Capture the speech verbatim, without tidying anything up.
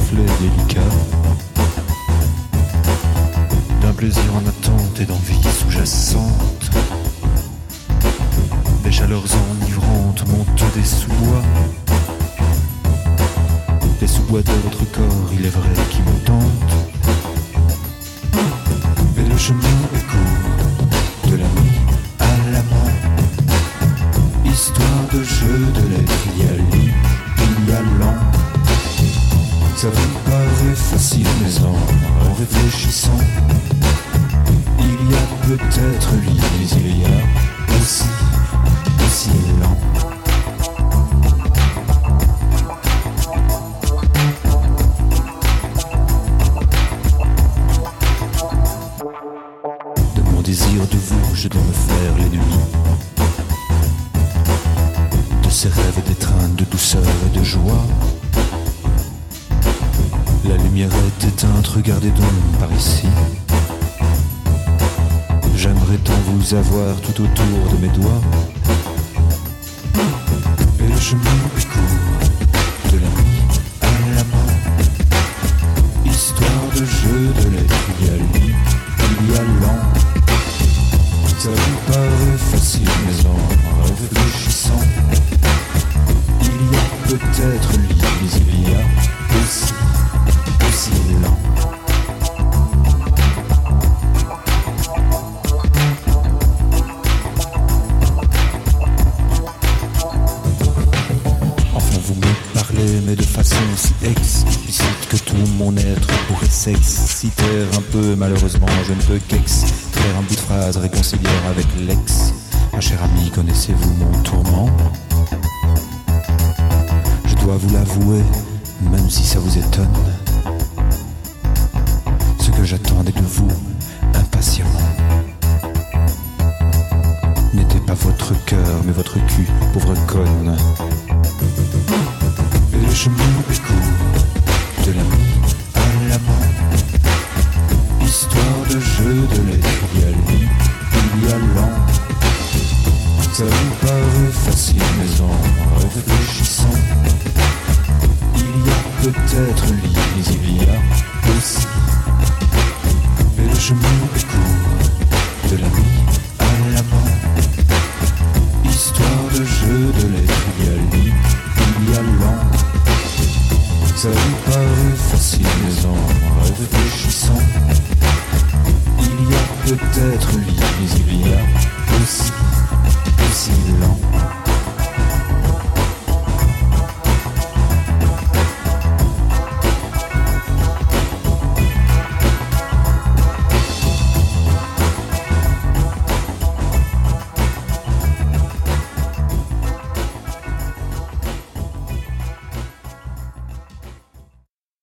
reflet délicat d'un plaisir en attente et d'envie sous-jacente. Des chaleurs enivrantes montent des sous-bois, des sous-bois de votre corps, il est vrai, qui me tentent. Et le chemin est court, de la nuit à la mort, histoire de jeu de l'être, il y a lit, il y a lent. Ça vous paraît facile, mais en réfléchissant, il y a peut-être lui, mais il y a aussi, aussi lent. De mon désir de vous, je dois me faire l'ennemi de ces rêves d'étreinte, de douceur et de joie. La lumière est éteinte, regardez donc par ici. J'aimerais tant vous avoir tout autour de mes doigts. Et le chemin est court, de la nuit à la mort, histoire de jeu de l'être, il y a lui, il y a lent. Ça vous paraît facile, mais en réfléchissant, il y a peut-être lui, mais il y a aussi, aussi lent. Enfin vous me parlez, mais de façon si explicite que tout mon être pourrait s'exciter un peu. Malheureusement je ne peux qu'extraire un bout de phrase réconciliaire avec l'ex. Ma chère amie, connaissez-vous mon tourment? Je dois vous l'avouer, même si ça vous étonne, ce que j'attendais de vous impatiemment n'était pas votre cœur, mais votre cul, pauvre conne. Et le chemin est court, de la nuit à la mort, histoire de jeu de l'être, il y a lui, il y a lent. Ça vous paraît facile, mais en réfléchissant, il y a peut-être lui, mais il y a aussi. Et le chemin est court, de la nuit à la mort, histoire de jeu de l'être, il y a lui, il y a lent. Ça vous paraît facile, mais en réfléchissant, il y a peut-être lui, mais il y a aussi, aussi lent.